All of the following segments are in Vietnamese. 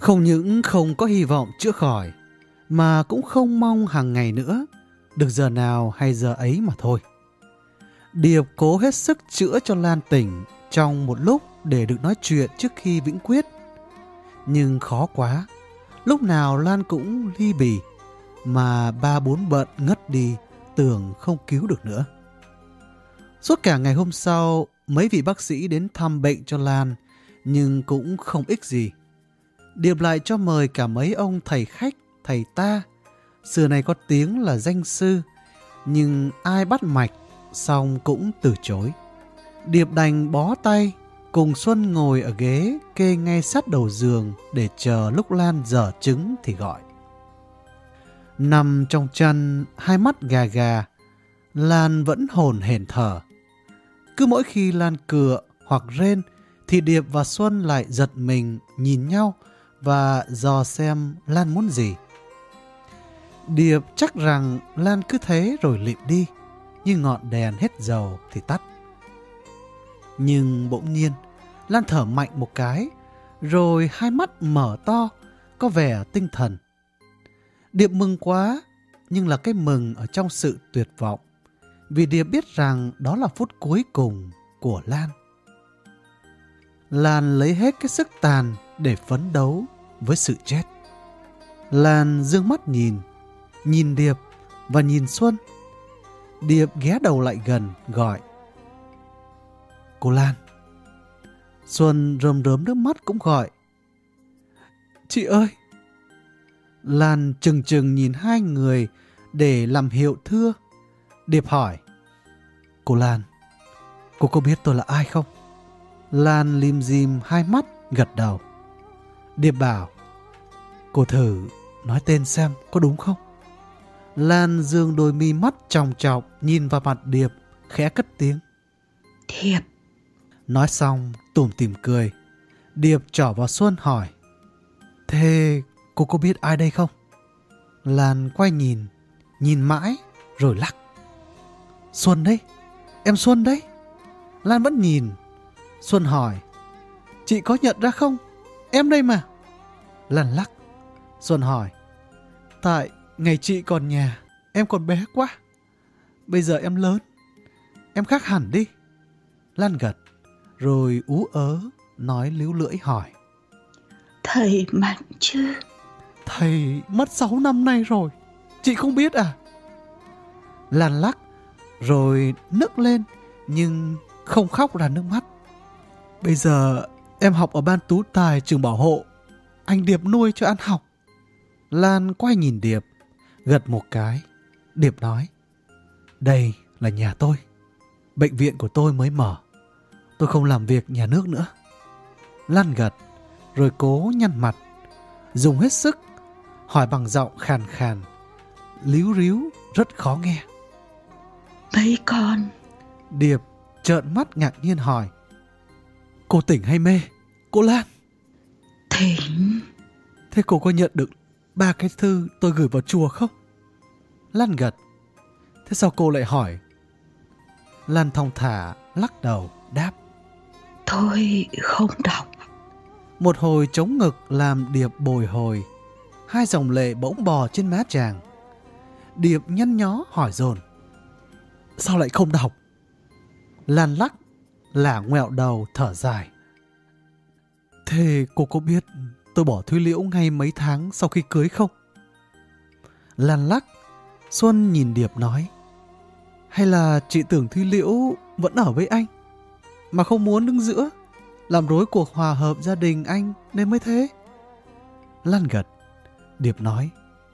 Không những không có hy vọng chữa khỏi, mà cũng không mong hàng ngày nữa, được giờ nào hay giờ ấy mà thôi. Điệp cố hết sức chữa cho Lan tỉnh trong một lúc để được nói chuyện trước khi vĩnh quyết. Nhưng khó quá, lúc nào Lan cũng ly bì, mà 3-4 bận ngất đi, tưởng không cứu được nữa. Suốt cả ngày hôm sau, mấy vị bác sĩ đến thăm bệnh cho Lan, nhưng cũng không ích gì. Điệp lại cho mời cả mấy ông thầy khách, thầy ta. Xưa này có tiếng là danh sư, nhưng ai bắt mạch, xong cũng từ chối. Điệp đành bó tay, cùng Xuân ngồi ở ghế kê ngay sát đầu giường để chờ lúc Lan dở trứng thì gọi. Nằm trong chăn, hai mắt gà gà, Lan vẫn hổn hển thở. Cứ mỗi khi Lan cựa hoặc rên thì Điệp và Xuân lại giật mình nhìn nhau và dò xem Lan muốn gì. Điệp chắc rằng Lan cứ thế rồi lịm đi, như ngọn đèn hết dầu thì tắt. Nhưng bỗng nhiên, Lan thở mạnh một cái, rồi hai mắt mở to, có vẻ tinh thần. Điệp mừng quá, nhưng là cái mừng ở trong sự tuyệt vọng, vì Điệp biết rằng đó là phút cuối cùng của Lan. Lan lấy hết cái sức tàn để phấn đấu với sự chết. Lan dương mắt nhìn Điệp và nhìn Xuân. Điệp ghé đầu lại gần, gọi: "Cô Lan." Xuân rơm rớm nước mắt cũng gọi: "Chị ơi." Lan chừng chừng nhìn hai người để làm hiệu thưa. Điệp hỏi: "Cô Lan, cô có biết tôi là ai không?" Lan lim dim hai mắt, gật đầu. Điệp bảo: "Cô thử nói tên xem có đúng không?" Lan dương đôi mi mắt tròng trọc nhìn vào mặt Điệp, khẽ cất tiếng: "Điệp." Nói xong tủm tỉm cười. Điệp trỏ vào Xuân hỏi: "Thế cô có biết ai đây không?" Lan quay nhìn mãi rồi lắc: "Xuân đấy, em Xuân đấy." Lan vẫn nhìn. Xuân hỏi: "Chị có nhận ra không? Em đây mà." Lan lắc. Xuân hỏi: "Tại ngày chị còn nhà, em còn bé quá. Bây giờ em lớn, em khác hẳn đi." Lan gật, rồi ú ớ nói líu lưỡi hỏi: "Thầy mạnh chứ?" "Thầy mất 6 năm nay rồi, chị không biết à?" Lan lắc, rồi nức lên, nhưng không khóc ra nước mắt. "Bây giờ em học ở ban tú tài trường bảo hộ, anh Điệp nuôi cho ăn học." Lan quay nhìn Điệp, gật một cái. Điệp nói: "Đây là nhà tôi, bệnh viện của tôi mới mở, tôi không làm việc nhà nước nữa." Lan gật, rồi cố nhăn mặt, dùng hết sức, hỏi bằng giọng khàn khàn, líu ríu rất khó nghe: "Mấy con?" Điệp trợn mắt ngạc nhiên hỏi: "Cô tỉnh hay mê, cô Lan?" "Tỉnh." "Thế cô có nhận được 3 cái thư tôi gửi vào chùa không?" Lan gật. "Thế sao cô lại hỏi?" Lan thong thả lắc đầu đáp: "Tôi không đọc." Một hồi trống ngực làm Điệp bồi hồi. Hai dòng lệ bỗng bò trên má chàng. Điệp nhăn nhó hỏi dồn: "Sao lại không đọc?" Lan lắc, lả ngoẹo đầu thở dài: "Thế cô có biết tôi bỏ Thúy Liễu ngay mấy tháng sau khi cưới không?" Lan lắc. Xuân nhìn Điệp nói: "Hay là chị tưởng Thúy Liễu vẫn ở với anh, mà không muốn đứng giữa, làm rối cuộc hòa hợp gia đình anh nên mới thế?" Lan gật. Điệp nói: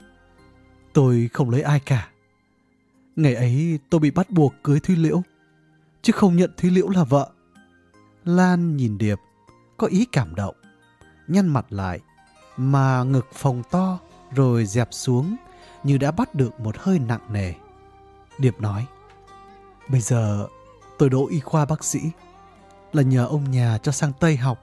"Tôi không lấy ai cả. Ngày ấy tôi bị bắt buộc cưới Thúy Liễu, chứ không nhận Thúy Liễu là vợ." Lan nhìn Điệp, có ý cảm động, nhăn mặt lại, mà ngực phồng to rồi dẹp xuống như đã bắt được một hơi nặng nề. Điệp nói: "Bây giờ tôi đỗ y khoa bác sĩ là nhờ ông nhà cho sang Tây học.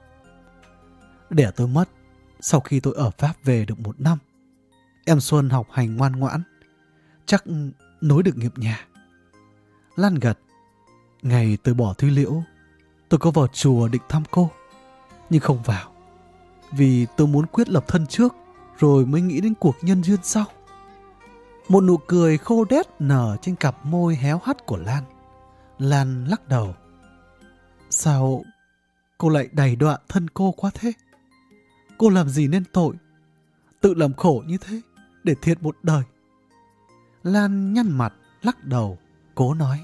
Đẻ tôi mất sau khi tôi ở Pháp về được 1 năm. Em Xuân học hành ngoan ngoãn, chắc nối được nghiệp nhà." Lan gật. "Ngày tôi bỏ Thúy Liễu, tôi có vào chùa định thăm cô, nhưng không vào, Vì tôi muốn quyết lập thân trước, rồi mới nghĩ đến cuộc nhân duyên sau. Một nụ cười khô đét nở trên cặp môi héo hắt của Lan. Lan lắc đầu. Sao cô lại đày đọa thân cô quá thế? Cô làm gì nên tội, tự làm khổ như thế, để thiệt một đời? Lan nhăn mặt, lắc đầu, cố nói.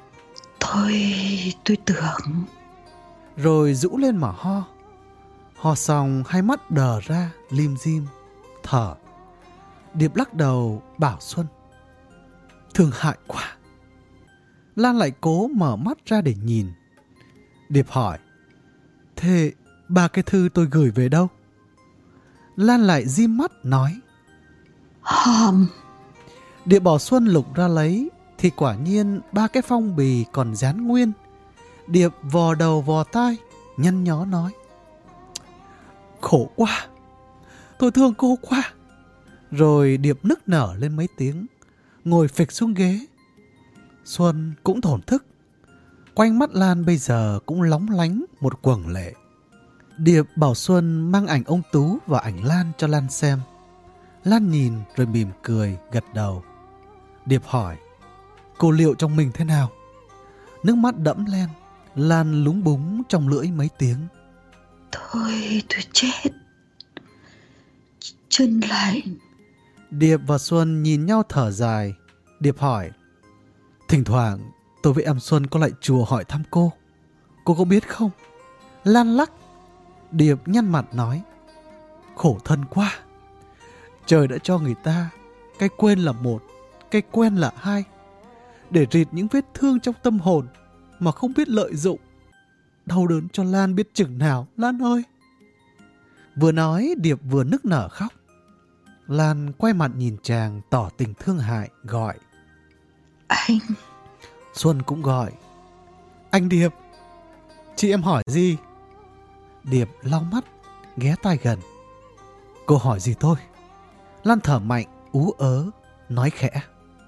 Tôi tưởng. Rồi rũ lên mà ho. Ho xong hai mắt đờ ra, lim dim, thở. Điệp lắc đầu bảo Xuân. Thương hại quá. Lan lại cố mở mắt ra để nhìn. Điệp hỏi. Thế 3 cái thư tôi gửi về đâu? Lan lại dim mắt nói. Hòm. Điệp bảo Xuân lục ra lấy, thì quả nhiên 3 cái phong bì còn dán nguyên. Điệp vò đầu vò tai, nhăn nhó nói. Khổ quá, tôi thương cô quá. Rồi Điệp nức nở lên mấy tiếng, ngồi phịch xuống ghế. Xuân cũng thổn thức. Quanh mắt Lan bây giờ cũng lóng lánh một quầng lệ. Điệp bảo Xuân mang ảnh ông Tú và ảnh Lan cho Lan xem. Lan nhìn rồi mỉm cười, gật đầu. Điệp hỏi. Cô liệu trong mình thế nào? Nước mắt đẫm lên. Lan lúng búng trong lưỡi mấy tiếng. Tôi chết. Chân lạnh. Điệp và Xuân nhìn nhau thở dài. Điệp hỏi. Thỉnh thoảng tôi với em Xuân có lại chùa hỏi thăm cô. Cô có biết không? Lan lắc. Điệp nhăn mặt nói. Khổ thân quá. Trời đã cho người ta cái quên là một, cái quen là hai, để rịt những vết thương trong tâm hồn mà không biết lợi dụng. Đau đớn cho Lan biết chừng nào, Lan ơi. Vừa nói Điệp vừa nức nở khóc. Lan quay mặt nhìn chàng tỏ tình thương hại, gọi. Anh. Xuân cũng gọi. Anh Điệp. Chị em hỏi gì? Điệp lau mắt, ghé tai gần. Cô hỏi gì tôi? Lan thở mạnh, ú ớ, nói khẽ.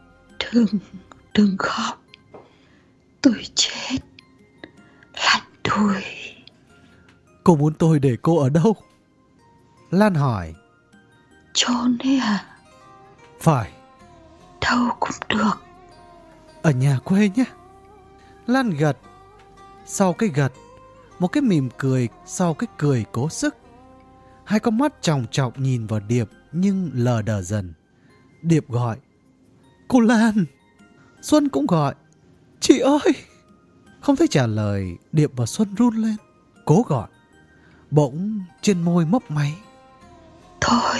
Đừng khóc. Tôi chết. Lạnh đuôi. Cô muốn tôi để cô ở đâu? Lan hỏi. Chôn ấy à? Phải. Đâu cũng được. Ở nhà quê nhé. Lan gật. Sau cái gật, một cái mỉm cười, sau cái cười cố sức. Hai con mắt chòng chọc nhìn vào Điệp nhưng lờ đờ dần. Điệp gọi. Cô Lan. Xuân cũng gọi. Chị ơi. Không thấy trả lời, Điệp và Xuân run lên, cố gọi. Bỗng trên môi mấp máy. Thôi.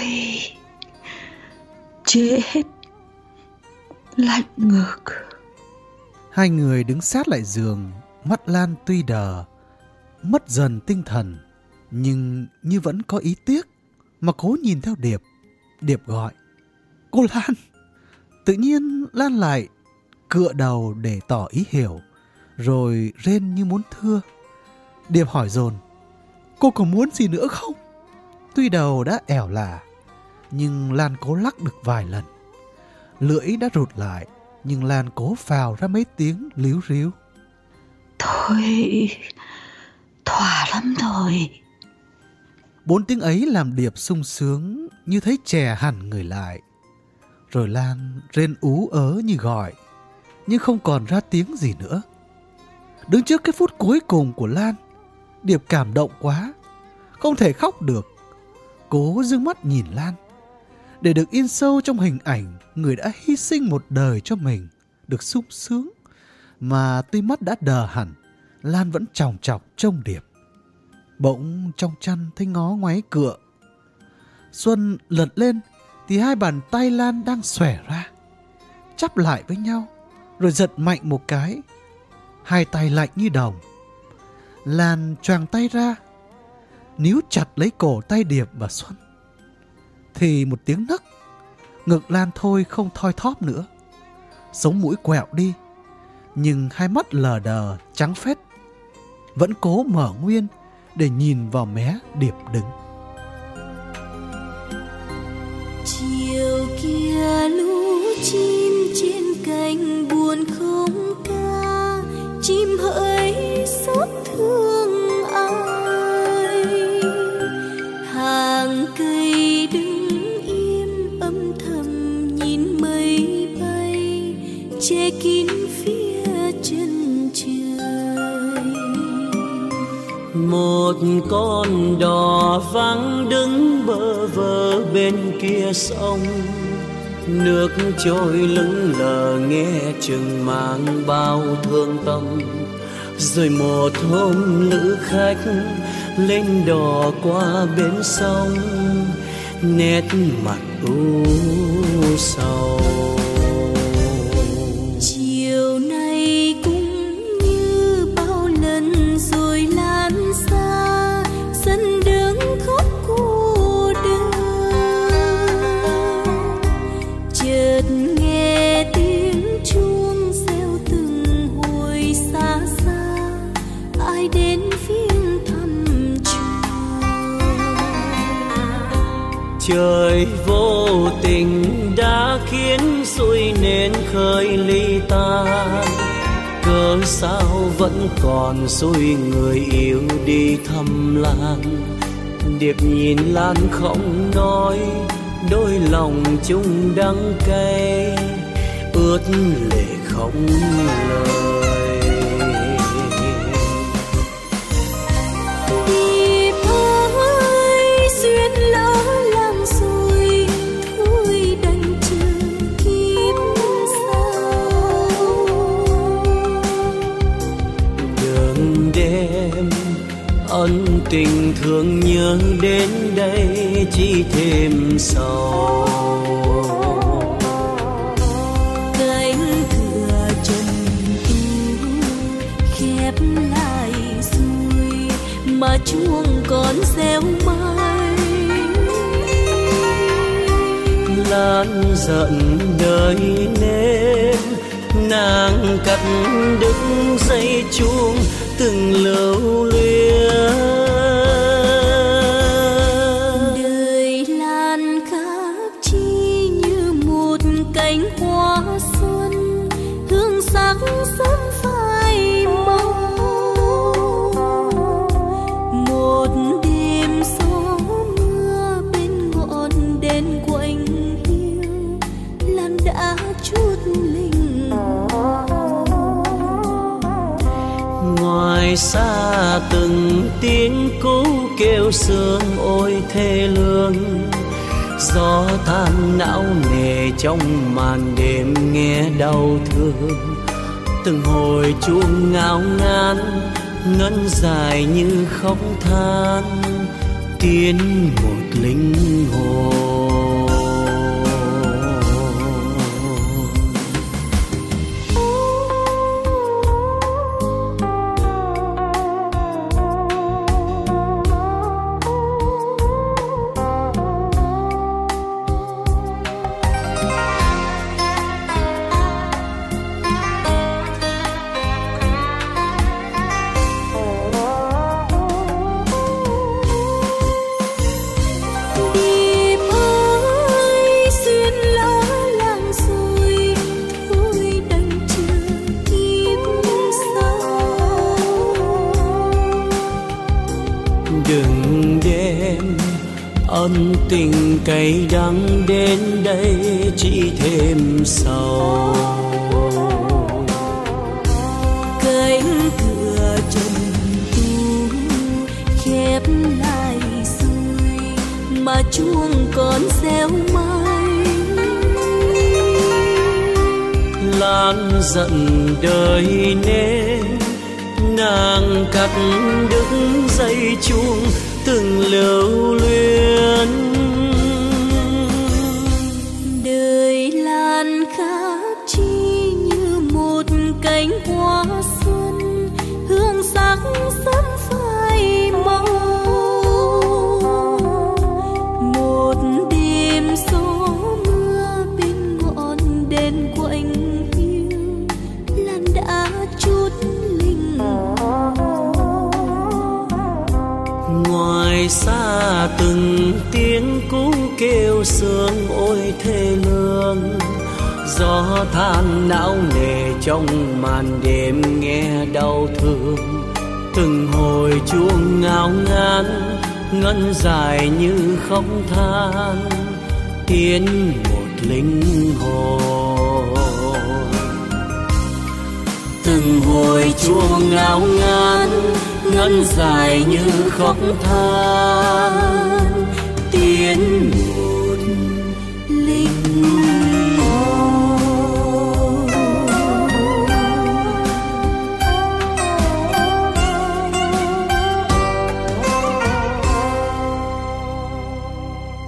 Chết. Lạnh ngực. Hai người đứng sát lại giường. Mắt Lan tuy đờ, mất dần tinh thần, nhưng như vẫn có ý tiếc mà cố nhìn theo Điệp. Điệp gọi. Cô Lan. Tự nhiên Lan lại cựa đầu để tỏ ý hiểu, rồi rên như muốn thưa. Điệp hỏi dồn. Cô còn muốn gì nữa không? Tuy đầu đã ẻo lả, nhưng Lan cố lắc được vài lần. Lưỡi đã rụt lại, nhưng Lan cố phào ra mấy tiếng líu ríu. Thôi, thỏa lắm rồi. 4 tiếng ấy làm Điệp sung sướng như thấy chè hẳn người lại. Rồi Lan rên ú ớ như gọi, nhưng không còn ra tiếng gì nữa. Đứng trước cái phút cuối cùng của Lan, Điệp cảm động quá, không thể khóc được. Cố dương mắt nhìn Lan, để được in sâu trong hình ảnh người đã hy sinh một đời cho mình, được sung sướng. Mà tuy mắt đã đờ hẳn, Lan vẫn chòng chọc trông Điệp. Bỗng trong chăn thấy ngó ngoáy cựa. Xuân lật lên thì hai bàn tay Lan đang xòe ra, chắp lại với nhau, rồi giật mạnh một cái. Hai tay lạnh như đồng. Lan choàng tay ra, níu chặt lấy cổ tay Điệp và Xuân. Thì một tiếng nấc, ngực Lan thôi không thoi thóp nữa. Sống mũi quẹo đi, nhưng hai mắt lờ đờ trắng phết. Vẫn cố mở nguyên để nhìn vào mé Điệp đứng. Chiều kia lũ chim trên cành buồn không ca, chim hỡi xót thương ai. che kín phía chân trời. Một con đò vắng đứng bơ vơ bên kia sông, nước trôi lững lờ nghe chừng mang bao thương tâm. Rồi một hôm lữ khách lên đò qua bến sông, nét mặt u sầu. Chiều nay cũng như bao lần rồi lan xa, sân đứng khóc cô đơn. Chợt nghe tiếng chuông reo từng hồi xa xa, ai đến viếng thăm chùa. Trời vô tình đã khiến xuôi nên khơi ly tan, cớ sao vẫn còn xuôi người yêu đi thăm Lan. Điệp nhìn Lan không nói, đôi lòng chung đắng cay, ướt lệ không lời. Điệp ơi xuyên lỡ làng rồi, thôi đành chờ kiếp sau. Đường đêm ân tình thương nhớ đến đây chỉ thêm sầu. Cánh cửa trần tu khép lại rồi, mà chuông còn reo mãi. Lan giận đời nên nàng cắt đứt dây chuông từng lưu luyến. Đời Lan khác chi như một cánh hoa xuân, hương sắc sớm phai màu. Một đêm gió mưa bên ngọn đèn quạnh hiu, Lan đã chút linh hồn. Ngoài xa từng tiếng cú kêu sương ôi thê lương, gió than não nề trong màn đêm nghe đau thương. Từng hồi chuông ngao ngán ngân dài như khóc than, tiến một linh hồn. Điệp ơi xuyên lỡ làng rồi, thôi đành chờ kiếp sau. Đừng đem ân tình cay đắng đến đây chỉ thêm sầu. Cánh cửa trần tu khép lại rồi, mà chuông còn reo mãi. Lan giận đời nên nàng cắt đứt dây chuông từng lưu luyến. Đời Lan khác chi như một cánh hoa xuân, hương sắc sớm phai màu. Một đêm gió mưa bên ngọn đèn quạnh hiu, Lan đã chút linh hồn. Ngoài xa từng tiếng cú kêu sương ôi thê lương, gió than não nề trong màn đêm nghe đau thương. Từng hồi chuông ngao ngán ngân dài như khóc than, tiến một linh hồn. từng hồi chuông ngao ngán ngân dài như khóc than. Tiếng